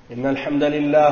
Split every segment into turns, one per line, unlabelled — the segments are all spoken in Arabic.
إن الحمد لله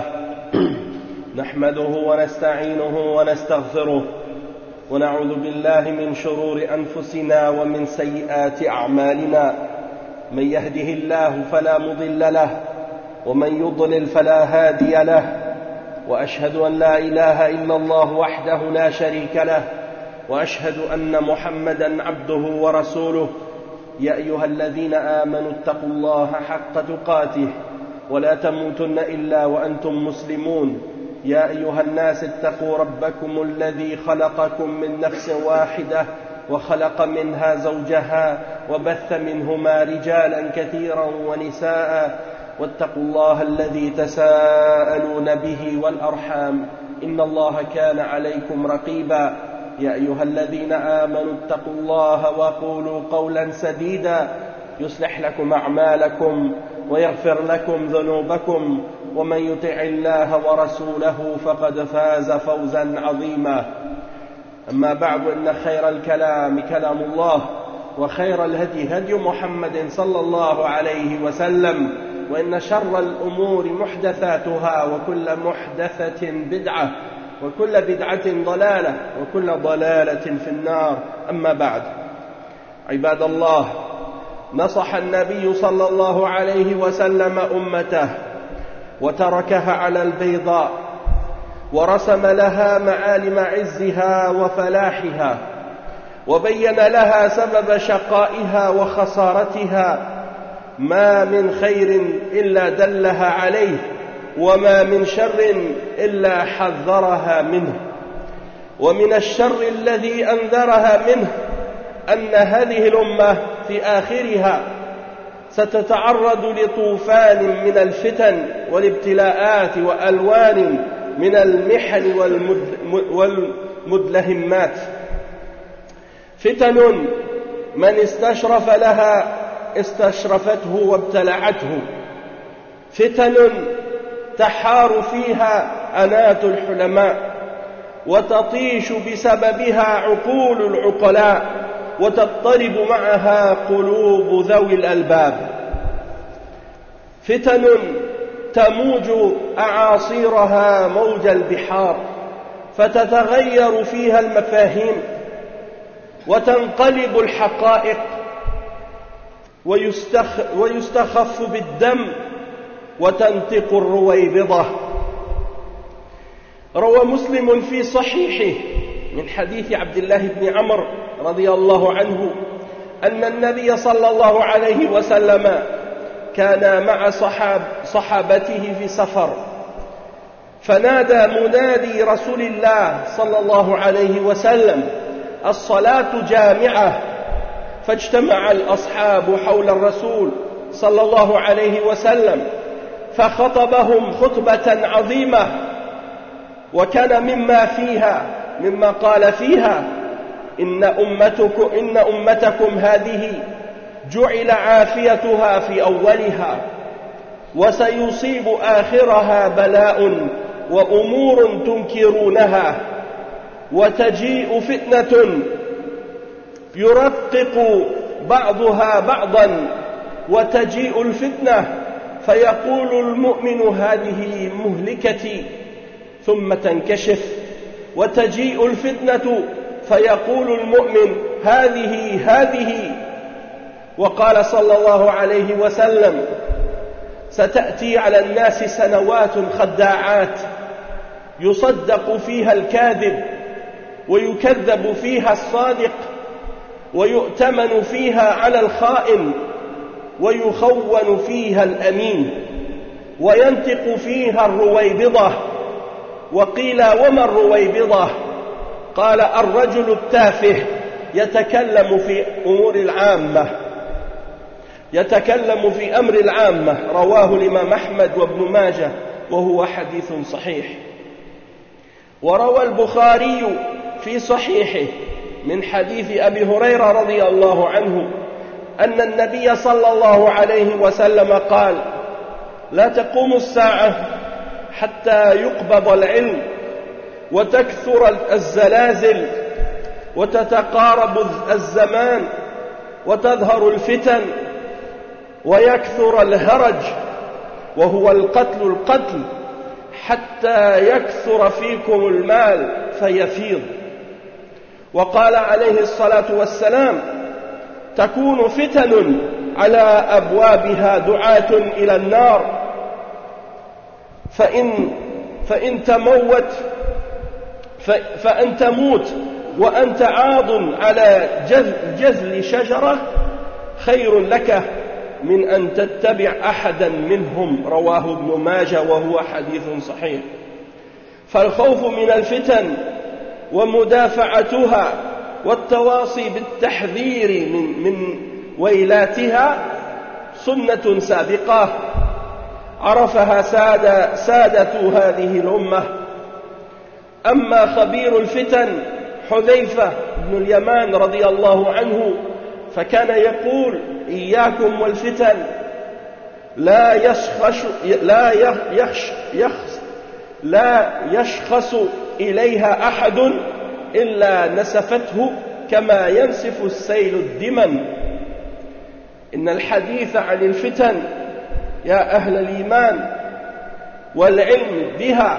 نحمده ونستعينه ونستغفره ونعوذ بالله من شرور أنفسنا ومن سيئات أعمالنا. من يهده الله فلا مضل له ومن يضلل فلا هادي له، وأشهد أن لا إله إلا الله وحده لا شريك له، وأشهد أن محمدا عبده ورسوله. يا أيها الذين آمنوا اتقوا الله حق تقاته ولا تموتن إلا وأنتم مسلمون. يا أيها الناس اتقوا ربكم الذي خلقكم من نفس واحدة وخلق منها زوجها وبث منهما رجالا كثيرا ونساء، واتقوا الله الذي تساءلون به والأرحام إن الله كان عليكم رقيبا. يا أيها الذين آمنوا اتقوا الله وقولوا قولا سديدا يصلح لكم أعمالكم ويغفر لكم ذنوبكم، ومن يطع الله ورسوله فقد فاز فوزا عظيما. أما بعد، إن خير الكلام كلام الله، وخير الهدي هدي محمد صلى الله عليه وسلم، وإن شر الأمور محدثاتها، وكل محدثة بدعة، وكل بدعة ضلالة، وكل ضلالة في النار. أما بعد، عباد الله، نصح النبي صلى الله عليه وسلم أمته وتركها على البيضاء، ورسم لها معالم عزها وفلاحها، وبين لها سبب شقائها وخسارتها. ما من خير إلا دلها عليه، وما من شر إلا حذرها منه. ومن الشر الذي أنذرها منه أن هذه الأمة في آخرها ستتعرض لطوفان من الفتن والابتلاءات وألوان من المحن والمدلهمات. فتن من استشرف لها استشرفته وابتلعته، فتن تحار فيها أنات الحلماء، وتطيش بسببها عقول العقلاء، وتضطرب معها قلوب ذوي الألباب. فتن تموج أعاصيرها موج البحار، فتتغير فيها المفاهيم، وتنقلب الحقائق، ويستخف بالدم، وتنطق الرويبضة. روى مسلم في صحيحه من حديث عبد الله بن عمرو رضي الله عنه أن النبي صلى الله عليه وسلم كان مع صحابته في سفر، فنادى منادي رسول الله صلى الله عليه وسلم: الصلاة جامعة. فاجتمع الأصحاب حول الرسول صلى الله عليه وسلم فخطبهم خطبة عظيمة، وكان مما قال فيها: إن أمتكم هذه جعل عافيتها في أولها، وسيصيب آخرها بلاء وأمور تنكرونها، وتجيء فتنة يرقق بعضها بعضا، وتجيء الفتنة فيقول المؤمن: هذه مهلكتي، ثم تنكشف، وتجيء الفتنة فيقول المؤمن: هذه. وقال صلى الله عليه وسلم: ستأتي على الناس سنوات خداعات، يصدق فيها الكاذب، ويكذب فيها الصادق، ويؤتمن فيها على الخائن، ويخون فيها الأمين، وينطق فيها الرويبضة. وقيل: وما الرويبضة؟ قال: الرجل التافه يتكلم في أمر العامة. رواه الإمام أحمد وابن ماجه، وهو حديث صحيح. وروى البخاري في صحيحه من حديث أبي هريرة رضي الله عنه أن النبي صلى الله عليه وسلم قال: لا تقوم الساعة حتى يقبض العلم، وتكثر الزلازل، وتتقارب الزمان، وتظهر الفتن، ويكثر الهرج، وهو القتل حتى يكثر فيكم المال فيفيض. وقال عليه الصلاة والسلام: تكون فتن على أبوابها دعاة إلى النار، فأن تموت وأنت عاض على جذل شجرة خير لك من أن تتبع أحدا منهم. رواه ابن ماجه وهو حديث صحيح. فالخوف من الفتن ومدافعتها والتواصي بالتحذير من ويلاتها سنة سابقة عرفها سادة هذه الأمة. أما خبير الفتن حذيفة بن اليمان رضي الله عنه فكان يقول: إياكم والفتن، لا يشخص إليها أحد إلا نسفته كما ينسف السيل الدمن. إن الحديث عن الفتن يا أهل الإيمان والعلم بها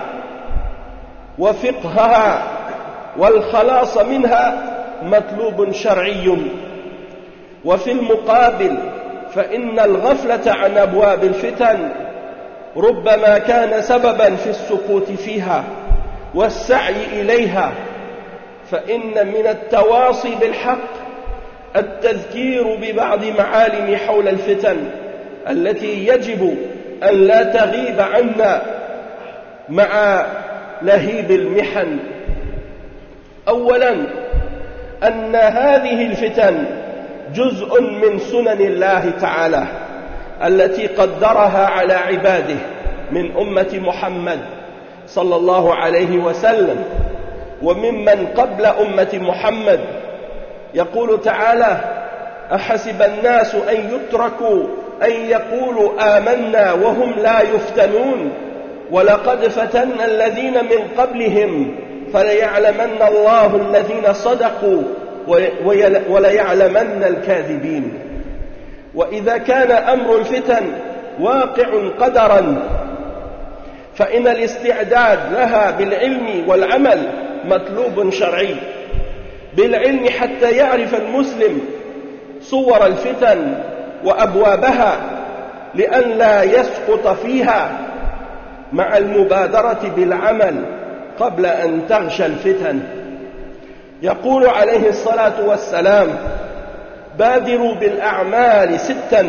وفقهها والخلاص منها مطلوب شرعي. وفي المقابل فإن الغفلة عن أبواب الفتن ربما كان سببا في السقوط فيها والسعي إليها. فإن من التواصي بالحق التذكير ببعض معالم حول الفتن التي يجب أن لا تغيب عنا مع لهيب المحن. أولا، أن هذه الفتن جزء من سنن الله تعالى التي قدرها على عباده من أمة محمد صلى الله عليه وسلم وممن قبل أمة محمد. يقول تعالى: أحسب الناس أن يتركوا أن يقولوا آمنا وهم لا يفتنون ولقد فتنا الذين من قبلهم فليعلمن الله الذين صدقوا وليعلمن الكاذبين. وإذا كان أمر الفتن واقع قدرا فإن الاستعداد لها بالعلم والعمل مطلوب شرعي. بالعلم حتى يعرف المسلم صور الفتن وأبوابها لئلا يسقط فيها، مع المبادرة بالعمل قبل أن تغشى الفتن. يقول عليه الصلاة والسلام: بادروا بالأعمال 6: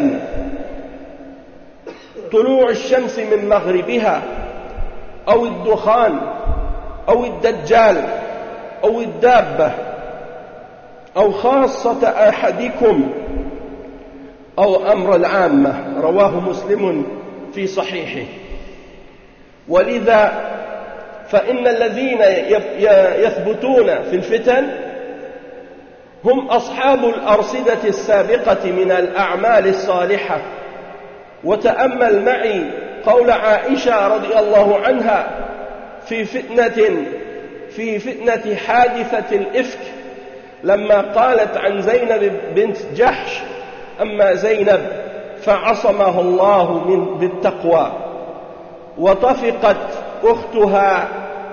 طلوع الشمس من مغربها، أو الدخان، أو الدجال، أو الدابة، أو خاصة أحدكم، أو أمر العامة. رواه مسلم في صحيحه. ولذا فإن الذين يثبتون في الفتن هم أصحاب الأرصدة السابقة من الأعمال الصالحة. وتأمل معي قول عائشة رضي الله عنها في فتنة حادثة الإفك لما قالت عن زينب بنت جحش: أما زينب فعصمها الله بالتقوى، وطفقت أختها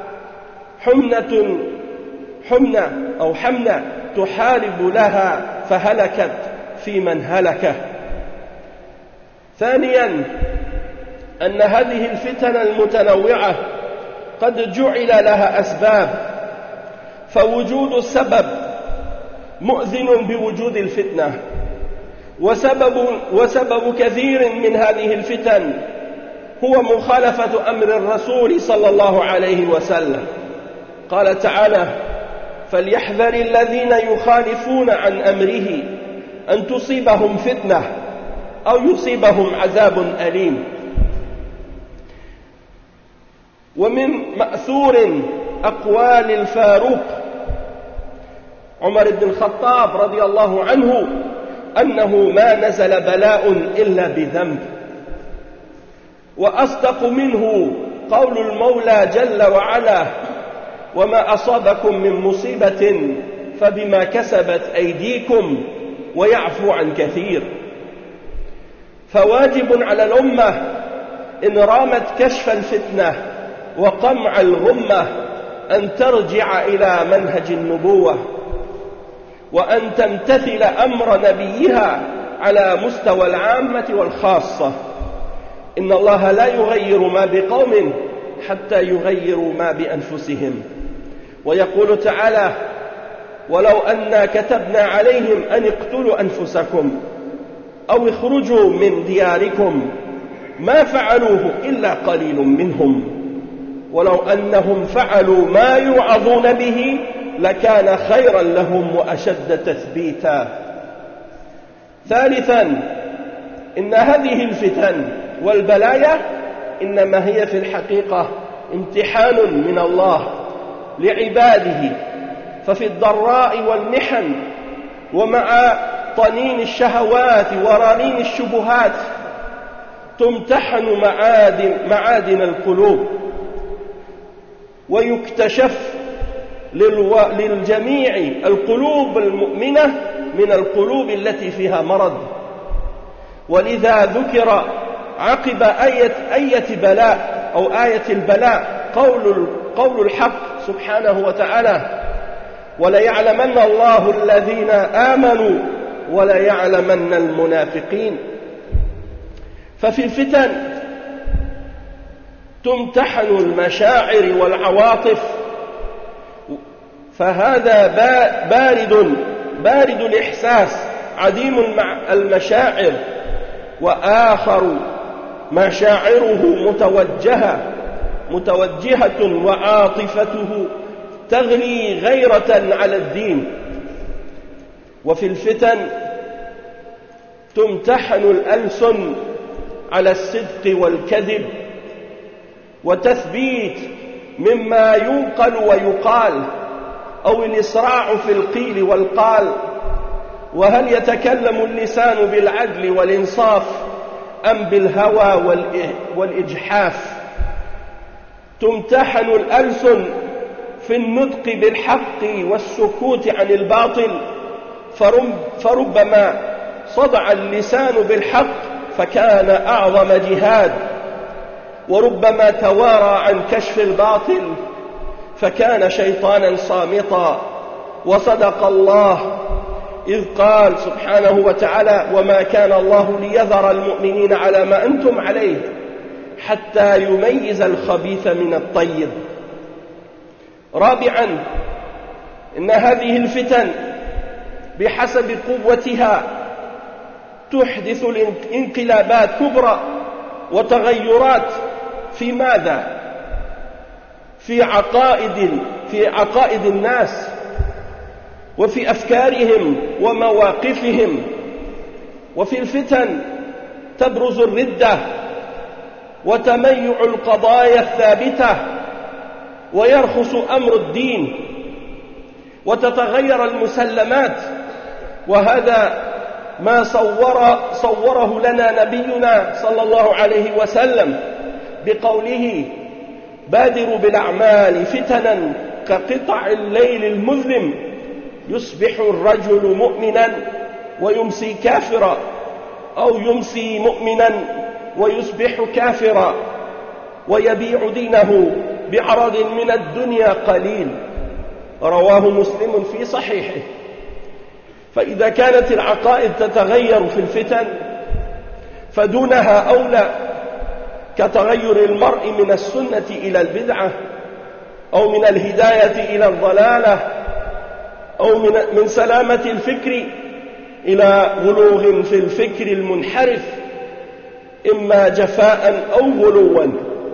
حمنة تحارب لها فهلكت في من هلكه. ثانيا، أن هذه الفتن المتنوعة قد جعل لها أسباب، فوجود السبب مؤذن بوجود الفتنة. وسبب كثير من هذه الفتن هو مخالفة أمر الرسول صلى الله عليه وسلم. قال تعالى: فليحذر الذين يخالفون عن أمره أن تصيبهم فتنة أو يصيبهم عذاب أليم. ومن مأثور أقوال الفاروق عمر بن الخطاب رضي الله عنه أنه ما نزل بلاء إلا بذنب. وأصدق منه قول المولى جل وعلا: وما أصابكم من مصيبة فبما كسبت أيديكم ويعفو عن كثير. فواجب على الأمة إن رامت كشف الفتنة وقمع الغمة أن ترجع إلى منهج النبوة، وأن تمتثل أمر نبيها على مستوى العامة والخاصة. إن الله لا يغير ما بقوم حتى يغيروا ما بأنفسهم. ويقول تعالى: ولو أنا كتبنا عليهم أن اقتلوا أنفسكم أو اخرجوا من دياركم ما فعلوه إلا قليل منهم ولو أنهم فعلوا ما يوعظون به لكان خيرا لهم وأشد تثبيتا. ثالثا، إن هذه الفتن والبلايا إنما هي في الحقيقة امتحان من الله لعباده، ففي الضراء والمحن ومع طنين الشهوات ورنين الشبهات تمتحن معادن القلوب، ويكتشف للجميع القلوب المؤمنة من القلوب التي فيها مرض. ولذا ذكر عقب آية بلاء أو آية البلاء قول الحق سبحانه وتعالى: وليعلمن الله الذين آمنوا وليعلمن المنافقين. ففي الفتن تمتحن المشاعر والعواطف، فهذا بارد الإحساس عديم المشاعر، وآخر مشاعره متوجهة وعاطفته تغلي غيرة على الدين. وفي الفتن تمتحن الألسن على الصدق والكذب وتثبيت مما ينقل ويقال، أو الإسراع في القيل والقال، وهل يتكلم اللسان بالعدل والإنصاف أم بالهوى والإجحاف. تمتحن الألسن في النطق بالحق والسكوت عن الباطل، فربما صدع اللسان بالحق فكان أعظم جهاد، وربما توارى عن كشف الباطل فكان شيطانا صامتا. وصدق الله إذ قال سبحانه وتعالى: وما كان الله ليذر المؤمنين على ما أنتم عليه حتى يميز الخبيث من الطيب. رابعا، إن هذه الفتن بحسب قوتها تحدث انقلابات كبرى وتغيرات في ماذا؟ في عقائد الناس وفي أفكارهم ومواقفهم. وفي الفتن تبرز الردة وتميع القضايا الثابتة، ويرخص أمر الدين، وتتغير المسلمات. وهذا ما صوره لنا نبينا صلى الله عليه وسلم بقوله: بادروا بالأعمال فتنا كقطع الليل المظلم، يصبح الرجل مؤمنا ويمسي كافرا، أو يمسي مؤمنا ويصبح كافرا، ويبيع دينه بعرض من الدنيا قليل. رواه مسلم في صحيحه. فإذا كانت العقائد تتغير في الفتن فدونها أولى، كتغير المرء من السنة إلى البدعة، أو من الهداية إلى الضلالة، أو من سلامة الفكر إلى غلو في الفكر المنحرف، إما جفاء أو غلوا.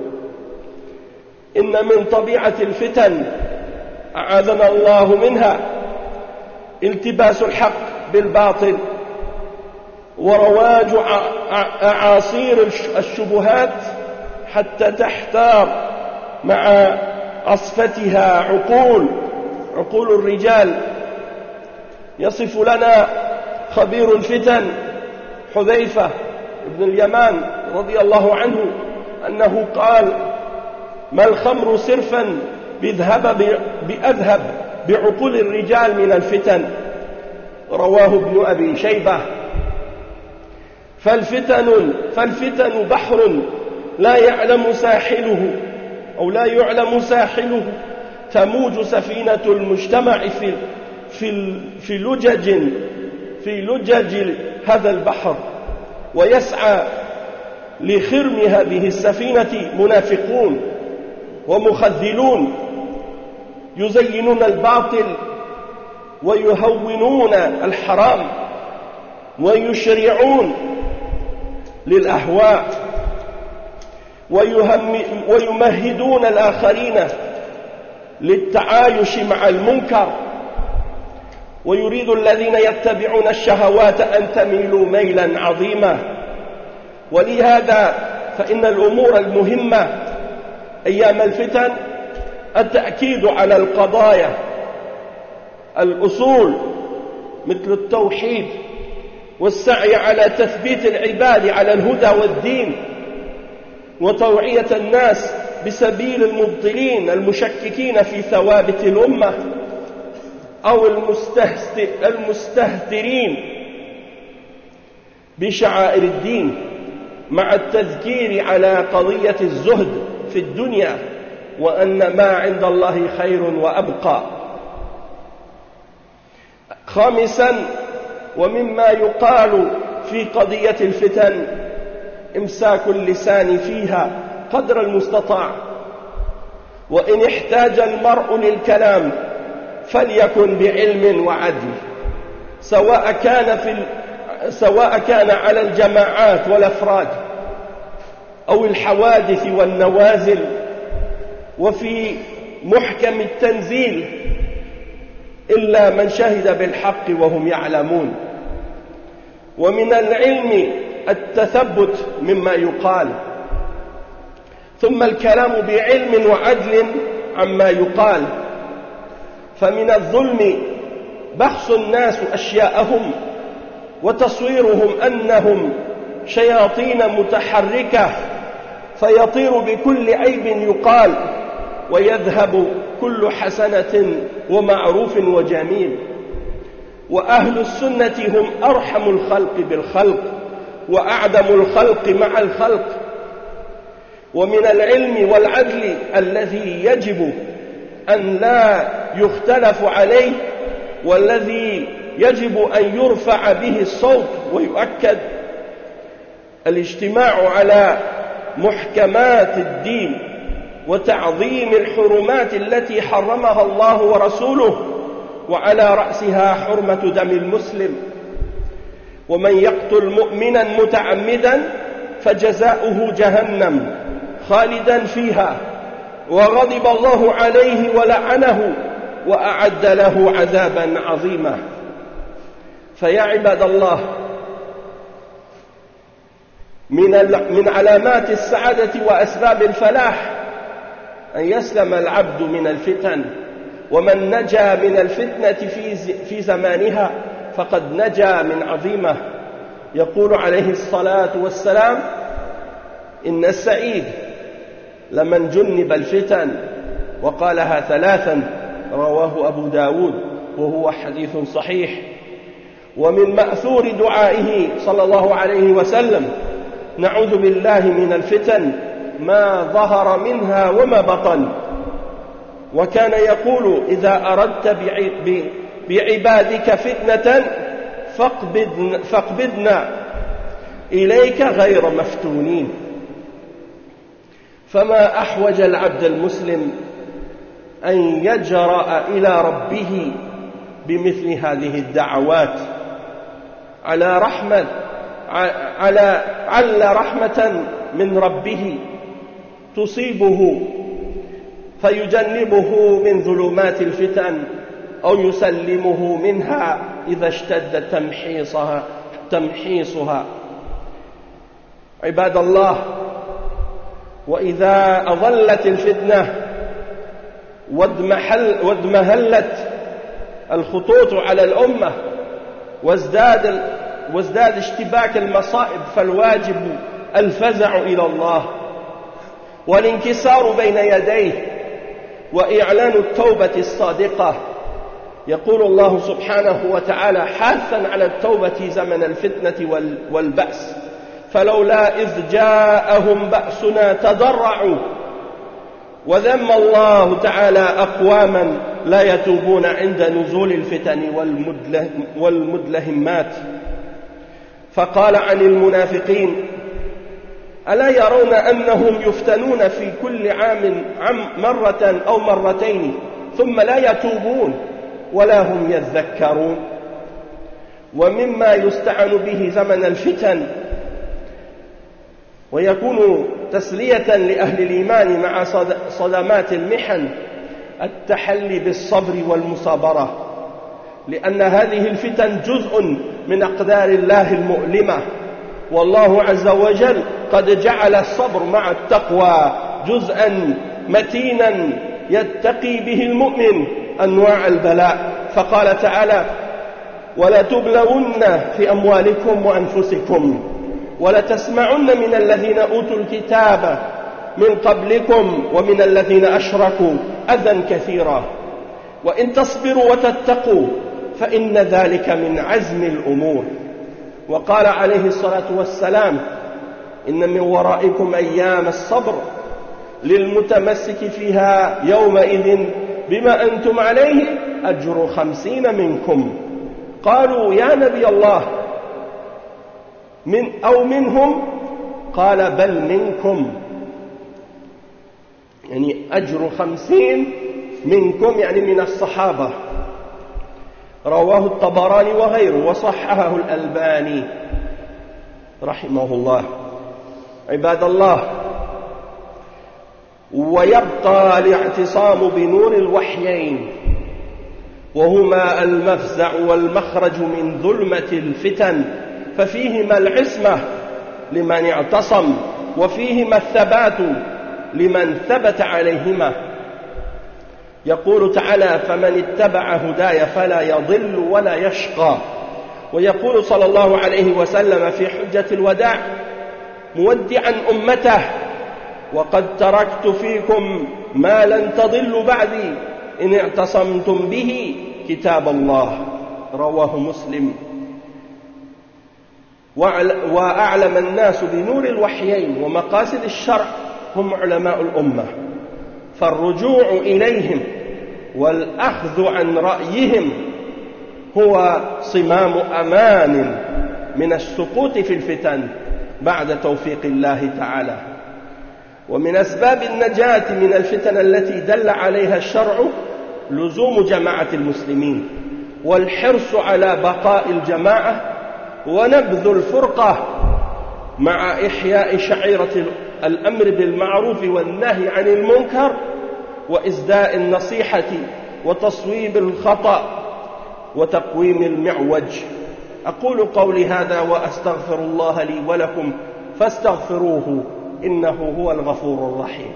إن من طبيعة الفتن أعاذنا الله منها التباس الحق بالباطل، ورواج أعاصير الشبهات حتى تحتار مع عصفتها عقول الرجال. يصف لنا خبير الفتن حذيفة بن اليمان رضي الله عنه أنه قال: ما الخمر صرفا بأذهب بعقول الرجال من الفتن. رواه ابن أبي شيبة. فالفتن بحر لا يعلم ساحله أو لا يعلم ساحله تموج سفينة المجتمع في لجج هذا البحر، ويسعى لخرم هذه السفينة منافقون ومخذلون يزينون الباطل ويهونون الحرام ويشرعون للأهواء ويمهدون الآخرين للتعايش مع المنكر، ويريد الذين يتبعون الشهوات أن تميلوا ميلا عظيما. ولهذا فإن الأمور المهمة أيام الفتن التأكيد على القضايا الأصول مثل التوحيد، والسعي على تثبيت العباد على الهدى والدين، وتوعية الناس بسبيل المبطلين المشككين في ثوابت الأمة أو المستهترين بشعائر الدين، مع التذكير على قضية الزهد في الدنيا وأن ما عند الله خير وأبقى. خامسا، ومما يقال في قضية الفتن إمساك اللسان فيها قدر المستطاع، وإن احتاج المرء للكلام فليكن بعلم وعدل، سواء كان على الجماعات والأفراد أو الحوادث والنوازل، وفي محكم التنزيل إلا من شهد بالحق وهم يعلمون. ومن العلم التثبت مما يقال، ثم الكلام بعلم وعدل عما يقال. فمن الظلم بخس الناس أشياءهم وتصويرهم أنهم شياطين متحركة، فيطير بكل عيب يقال ويذهب كل حسنة ومعروف وجميل. وأهل السنة هم أرحم الخلق بالخلق وأعدم الخلق مع الخلق. ومن العلم والعدل الذي يجب أن لا يختلف عليه، والذي يجب أن يرفع به الصوت ويؤكد، الاجتماع على محكمات الدين وتعظيم الحرمات التي حرمها الله ورسوله، وعلى رأسها حرمة دم المسلم. ومن يقتل مؤمنا متعمدا فجزاؤه جهنم خالدا فيها وغضب الله عليه ولعنه وأعد له عذابا عظيما. فيا عباد الله، من علامات السعادة وأسباب الفلاح أن يسلم العبد من الفتن، ومن نجا من الفتنة في زمانها فقد نجا من عظيمة. يقول عليه الصلاة والسلام: إن السعيد لمن جنب الفتن، وقالها ثلاثا، رواه أبو داود وهو حديث صحيح. ومن مأثور دعائه صلى الله عليه وسلم: نعوذ بالله من الفتن ما ظهر منها وما بطن. وكان يقول: إذا أردت بعبادك فتنة فاقبضنا إليك غير مفتونين. فما أحوج العبد المسلم أن يجرأ إلى ربه بمثل هذه الدعوات على رحمة من ربه تصيبه فيجنبه من ظلمات الفتن، أو يسلمه منها إذا اشتد تمحيصها. عباد الله، وإذا أظلت الفتنة وادمهلت الخطوط على الأمة وازداد اشتباك المصائب، فالواجب الفزع إلى الله والانكسار بين يديه وإعلان التوبة الصادقة. يقول الله سبحانه وتعالى حاثا على التوبة زمن الفتنة والبأس: فلولا إذ جاءهم بأسنا تضرعوا وذم الله تعالى أقواما لا يتوبون عند نزول الفتن والمدلهمات. فقال عن المنافقين: ألا يرون أنهم يفتنون في كل عام مرة أو مرتين ثم لا يتوبون ولا هم يذكرون. ومما يستعان به زمن الفتن ويكون تسلية لأهل الإيمان مع صدمات المحن التحلي بالصبر والمصابرة، لأن هذه الفتن جزء من أقدار الله المؤلمة، والله عز وجل قد جعل الصبر مع التقوى جزءا متينا يتقي به المؤمن أنواع البلاء. فقال تعالى: ولتبلون في أموالكم وأنفسكم ولتسمعن من الذين أوتوا الكتاب من قبلكم ومن الذين أشركوا أذى كثيرا وإن تصبروا وتتقوا فإن ذلك من عزم الأمور. وقال عليه الصلاة والسلام: إن من ورائكم أيام الصبر للمتمسك فيها يومئذ بما أنتم عليه أجر 50 منكم. قالوا: يا نبي الله من أو منهم؟ قال: بل منكم، يعني أجر 50 منكم يعني من الصحابة. رواه الطبراني وغيره وصححه الألباني رحمه الله. عباد الله، ويبقى الاعتصام بنور الوحيين وهما المفزع والمخرج من ظلمة الفتن، ففيهما العصمة لمن اعتصم وفيهما الثبات لمن ثبت عليهما. يقول تعالى: فمن اتبع هداي فلا يضل ولا يشقى. ويقول صلى الله عليه وسلم في حجة الوداع مودعا أمته: وقد تركت فيكم ما لن تضلوا بعدي إن اعتصمتم به كتاب الله. رواه مسلم. وأعلم الناس بنور الوحيين ومقاصد الشرع هم علماء الأمة، فالرجوع إليهم والأخذ عن رأيهم هو صمام أمان من السقوط في الفتن بعد توفيق الله تعالى. ومن أسباب النجاة من الفتن التي دل عليها الشرع لزوم جماعة المسلمين والحرص على بقاء الجماعة ونبذ الفرقة مع إحياء شعيرة الأمر بالمعروف والنهي عن المنكر وإسداء النصيحة وتصويب الخطأ وتقويم المعوج. أقول قولي هذا وأستغفر الله لي ولكم فاستغفروه إنه هو الغفور الرحيم.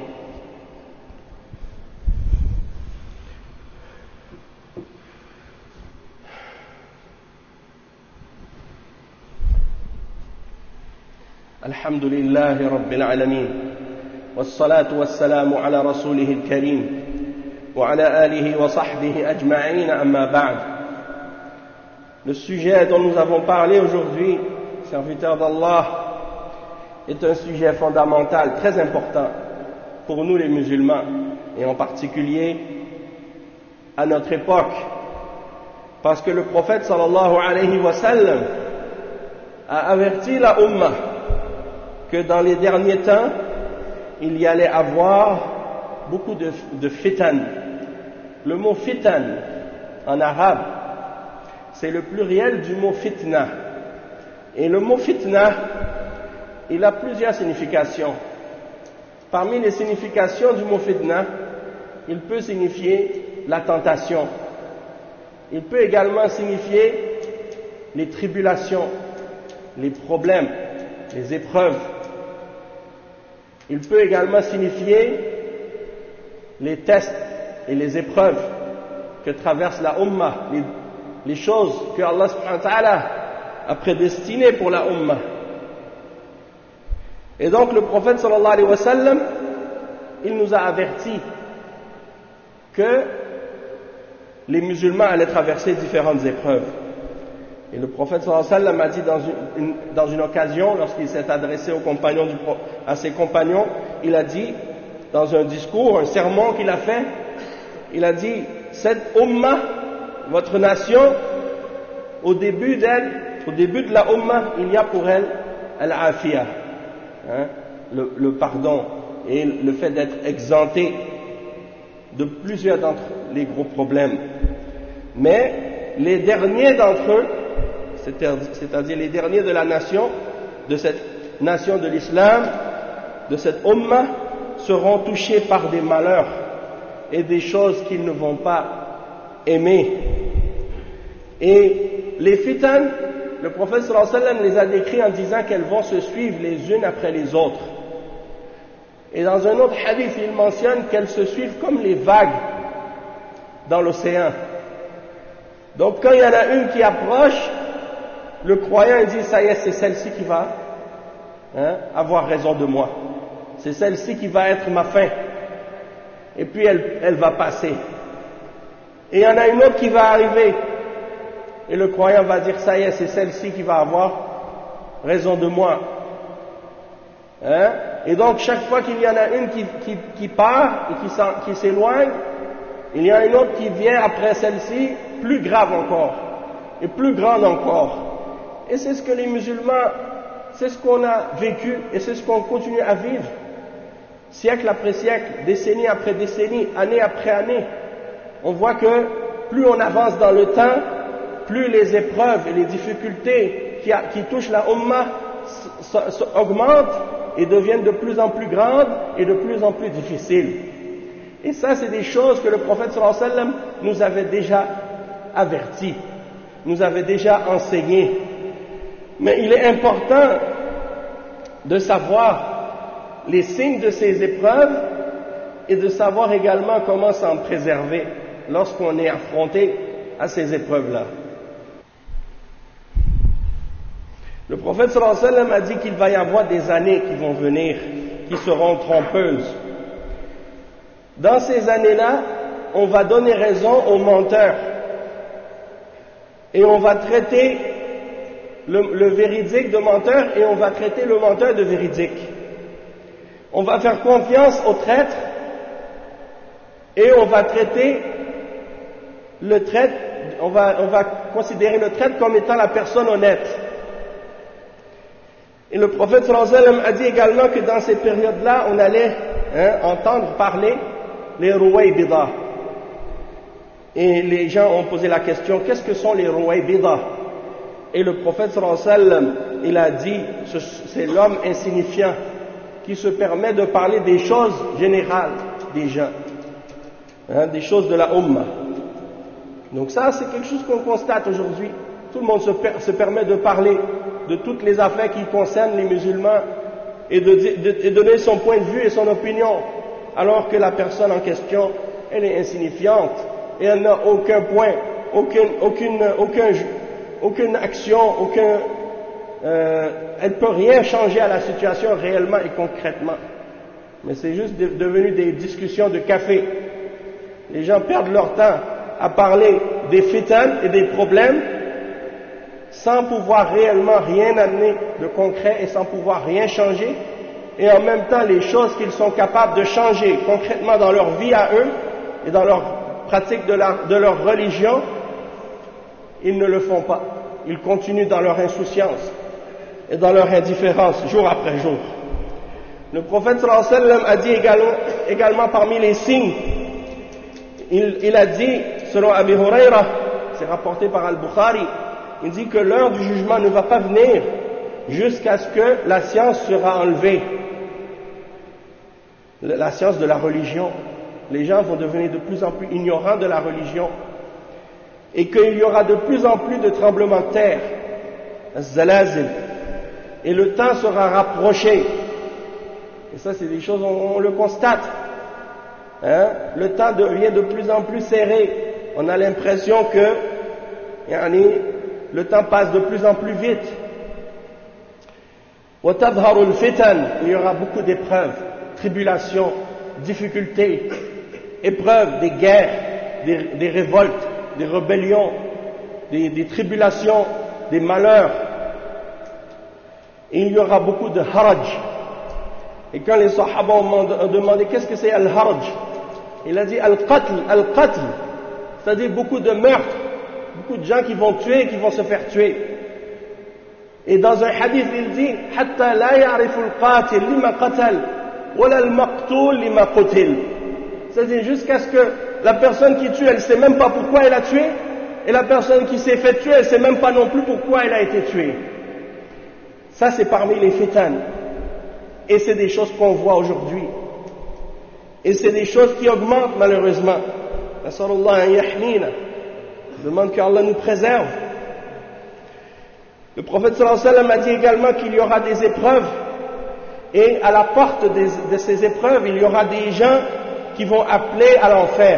الحمد لله رب العالمين والصلاة والسلام على رسوله الكريم وعلى آله وصحبه أجمعين أما بعد. Le sujet dont nous avons parlé aujourd'hui, serviteurs d'Allah, est un sujet fondamental, très important pour nous les musulmans, et en particulier à notre époque, parce que le prophète sallallahu alayhi wa sallam a averti la Ummah que dans les derniers temps, il y allait avoir beaucoup de fitan. Le mot fitan en arabe, c'est le pluriel du mot fitna. Et le mot fitna, il a plusieurs significations. Parmi les significations du mot fitna, il peut signifier la tentation. Il peut également signifier les tribulations, les problèmes, les épreuves. Il peut également signifier les tests et les épreuves que traverse la Ummah, les choses que Allah subhanahu wa ta'ala a prédestinées pour la Ummah. Et donc le prophète sallallahu alayhi wa sallam, il nous a averti que les musulmans allaient traverser différentes épreuves. Et le prophète sallallahu alayhi wa sallam a dit dans une occasion, lorsqu'il s'est adressé à ses compagnons, il a dit, dans un discours, un sermon qu'il a fait, il a dit, cette ummah, votre nation, au début de la ummah, il y a pour elle al-afiyah, le pardon et le fait d'être exempté de plusieurs d'entre les gros problèmes. Mais les derniers d'entre eux, c'est-à-dire les derniers de la nation, de cette nation de l'islam, de cette ummah, seront touchés par des malheurs et des choses qu'ils ne vont pas aimer. Et les fitan, le prophète sallallahu alayhi wa sallam les a décrits en disant qu'elles vont se suivre les unes après les autres. Et dans un autre hadith, il mentionne qu'elles se suivent comme les vagues dans l'océan. Donc quand il y en a une qui approche, le croyant il dit, ça y est, c'est celle-ci qui va avoir raison de moi. C'est celle-ci qui va être ma fin. Et puis elle va passer. Et il y en a une autre qui va arriver. Et le croyant va dire, ça y est, c'est celle-ci qui va avoir raison de moi. Et donc chaque fois qu'il y en a une qui part et qui s'éloigne, il y en a une autre qui vient après celle-ci, plus grave encore, et plus grande encore. Et c'est ce que les musulmans, c'est ce qu'on a vécu, et c'est ce qu'on continue à vivre, siècle après siècle, décennie après décennie, année après année. On voit que plus on avance dans le temps, plus les épreuves et les difficultés qui touchent la ummah augmentent et deviennent de plus en plus grandes et de plus en plus difficiles. Et ça, c'est des choses que le prophète sallallahu alayhi wa sallam nous avait déjà avertis, nous avait déjà enseignées. Mais il est important de savoir les signes de ces épreuves et de savoir également comment s'en préserver lorsqu'on est affronté à ces épreuves-là. Le prophète sallallahu alayhi wa sallam a dit qu'il va y avoir des années qui vont venir, qui seront trompeuses. Dans ces années-là, on va donner raison aux menteurs et on va traiter le véridique de menteur et on va traiter le menteur de véridique. On va faire confiance au traître et on va traiter le traître, on va considérer le traître comme étant la personne honnête. Et le prophète sallallahu alayhi wa sallam a dit également que dans ces périodes-là, on allait entendre parler les Ruwaybida. Et les gens ont posé la question, qu'est-ce que sont les Ruwaybida? Et le prophète sallallahu alayhi wa sallam, il a dit, c'est l'homme insignifiant qui se permet de parler des choses générales des gens, des choses de la Ummah. Donc ça, c'est quelque chose qu'on constate aujourd'hui. Tout le monde se permet de parler de toutes les affaires qui concernent les musulmans et de donner son point de vue et son opinion, alors que la personne en question, elle est insignifiante et elle n'a aucun point, aucune action, elle peut rien changer à la situation réellement et concrètement. Mais c'est juste devenu des discussions de café. Les gens perdent leur temps à parler des fitan et des problèmes sans pouvoir réellement rien amener de concret et sans pouvoir rien changer, et en même temps les choses qu'ils sont capables de changer concrètement dans leur vie à eux et dans leur pratique de leur religion, ils ne le font pas. Ils continuent dans leur insouciance et dans leur indifférence jour après jour. Le prophète sallallahu alayhi wa sallam a dit également parmi les signes, il a dit, selon Abi Huraira, c'est rapporté par Al-Bukhari, il dit que l'heure du jugement ne va pas venir jusqu'à ce que la science sera enlevée. La science de la religion. Les gens vont devenir de plus en plus ignorants de la religion. Et qu'il y aura de plus en plus de tremblements de terre. Az-zalazil. Et le temps sera rapproché. Et ça, c'est des choses, on le constate. Le temps devient de plus en plus serré. On a l'impression que le temps passe de plus en plus vite. وَتَظْهَرُ الْفِتَنِ. Il y aura beaucoup d'épreuves, tribulations, difficultés, épreuves, des guerres, des révoltes, des rébellions, des tribulations, des malheurs. Et il y aura beaucoup de haraj. Et quand les sahaba ont demandé qu'est-ce que c'est al-haraj, il a dit al-qatl, c'est-à-dire beaucoup de meurtres, beaucoup de gens qui vont tuer et qui vont se faire tuer. Et dans un hadith, il dit hatta la ya'rifu al-qatil lima qatal wala al-maqtul lima qutil. C'est-à-dire jusqu'à ce que la personne qui tue, elle ne sait même pas pourquoi elle a tué, et la personne qui s'est fait tuer, elle ne sait même pas non plus pourquoi elle a été tuée. Ça, c'est parmi les fitan. Et c'est des choses qu'on voit aujourd'hui. Et c'est des choses qui augmentent malheureusement. Nasallallahu an yahnina. Je demande qu'Allah nous préserve. Le prophète sallallahu alayhi wa sallam a dit également qu'il y aura des épreuves. Et à la porte de ces épreuves, il y aura des gens qui vont appeler à l'enfer.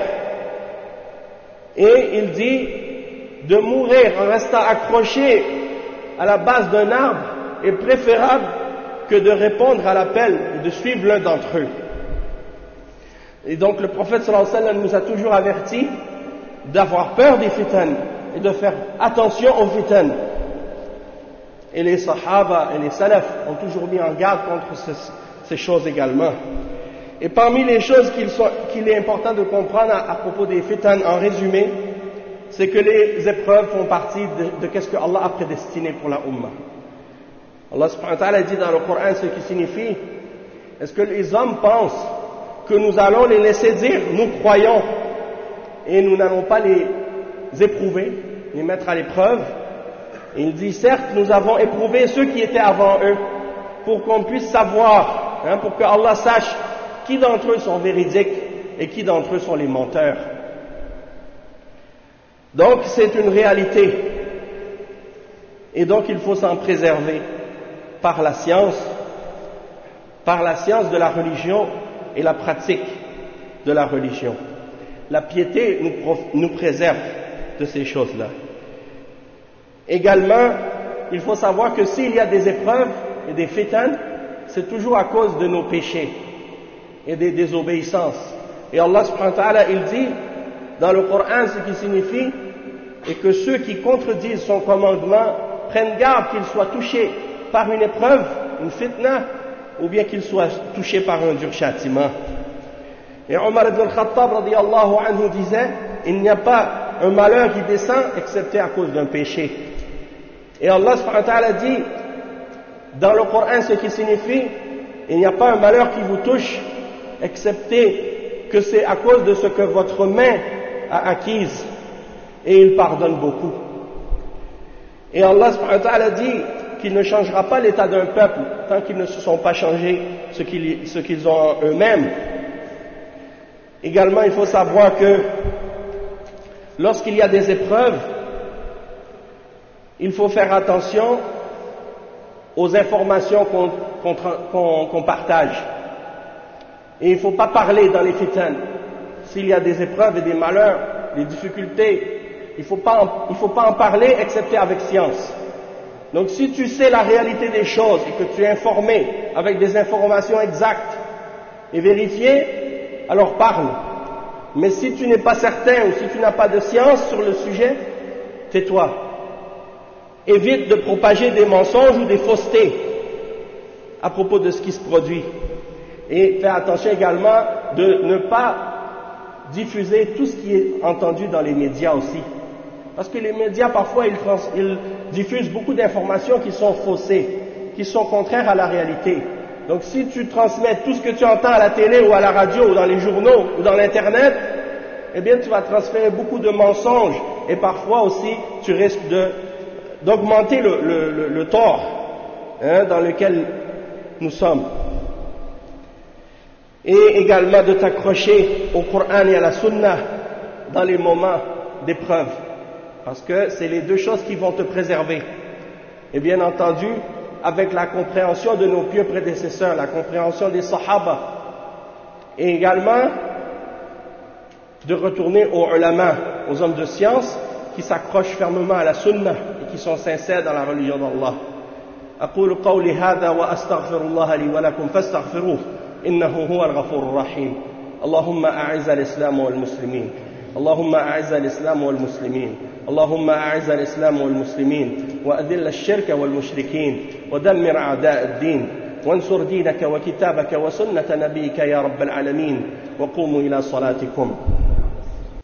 Et il dit de mourir en restant accroché à la base d'un arbre est préférable que de répondre à l'appel et de suivre l'un d'entre eux. Et donc le prophète sallallahu alayhi wa sallam nous a toujours averti d'avoir peur des fitan et de faire attention aux fitan. Et les sahaba et les salaf ont toujours mis en garde contre ces choses également. Et parmi les choses qu'il est important de comprendre à propos des fitan en résumé, c'est que les épreuves font partie de qu'est-ce que Allah a prédestiné pour la Ummah. Allah subhanahu wa ta'ala dit dans le Coran ce qui signifie, est-ce que les hommes pensent que nous allons les laisser dire nous croyons et nous n'allons pas les éprouver, les mettre à l'épreuve? Et il dit certes nous avons éprouvé ceux qui étaient avant eux pour qu'on puisse savoir, pour que Allah sache qui d'entre eux sont véridiques et qui d'entre eux sont les menteurs. Donc c'est une réalité et donc il faut s'en préserver par la science de la religion et la pratique de la religion. La piété nous préserve de ces choses-là. Également, il faut savoir que s'il y a des épreuves et des fitan, c'est toujours à cause de nos péchés et des désobéissances. Et Allah subhanahu wa ta'ala, il dit dans le Coran ce qui signifie et que ceux qui contredisent son commandement prennent garde qu'ils soient touchés par une épreuve, une fitna, ou bien qu'ils soient touchés par un dur châtiment. Et Omar ibn al-Khattab radiyallahu anhu disait, il n'y a pas un malheur qui descend excepté à cause d'un péché. Et Allah subhanahu wa ta'ala dit dans le Coran ce qui signifie, il n'y a pas un malheur qui vous touche excepté que c'est à cause de ce que votre main a acquise, et il pardonne beaucoup. Et Allah subhanahu wa ta'ala dit qu'il ne changera pas l'état d'un peuple tant qu'ils ne se sont pas changés ce qu'ils ont en eux-mêmes. Également, il faut savoir que lorsqu'il y a des épreuves, il faut faire attention aux informations qu'on partage. Et il ne faut pas parler dans les fitan. S'il y a des épreuves et des malheurs, des difficultés, il ne faut pas en parler excepté avec science. Donc si tu sais la réalité des choses et que tu es informé avec des informations exactes et vérifiées, alors parle. Mais si tu n'es pas certain ou si tu n'as pas de science sur le sujet, tais-toi. Évite de propager des mensonges ou des faussetés à propos de ce qui se produit. Et fais attention également de ne pas diffuser tout ce qui est entendu dans les médias aussi. Parce que les médias, parfois, ils diffusent beaucoup d'informations qui sont faussées, qui sont contraires à la réalité. Donc si tu transmets tout ce que tu entends à la télé ou à la radio ou dans les journaux ou dans l'internet, eh bien tu vas transférer beaucoup de mensonges et parfois aussi tu risques d'augmenter le tort dans lequel nous sommes. Et également de t'accrocher au Coran et à la Sunna dans les moments d'épreuve. Parce que c'est les deux choses qui vont te préserver. Et bien entendu, avec la compréhension de nos pieux prédécesseurs, la compréhension des Sahaba, et également de retourner aux ulama, aux hommes de science, qui s'accrochent fermement à la Sunna et qui sont sincères dans la religion d'Allah. أقول قولي هذا وأستغفر الله لي ولكم فاستغفروه إنه هو الغفور الرحيم اللهم أعز الإسلام والمسلمين اللهم أعز الإسلام والمسلمين، اللهم أعز الإسلام والمسلمين وأذل الشرك والمشركين ودمر أعداء الدين وانصر دينك وكتابك وسنة نبيك يا رب العالمين. وقوموا إلى صلاتكم.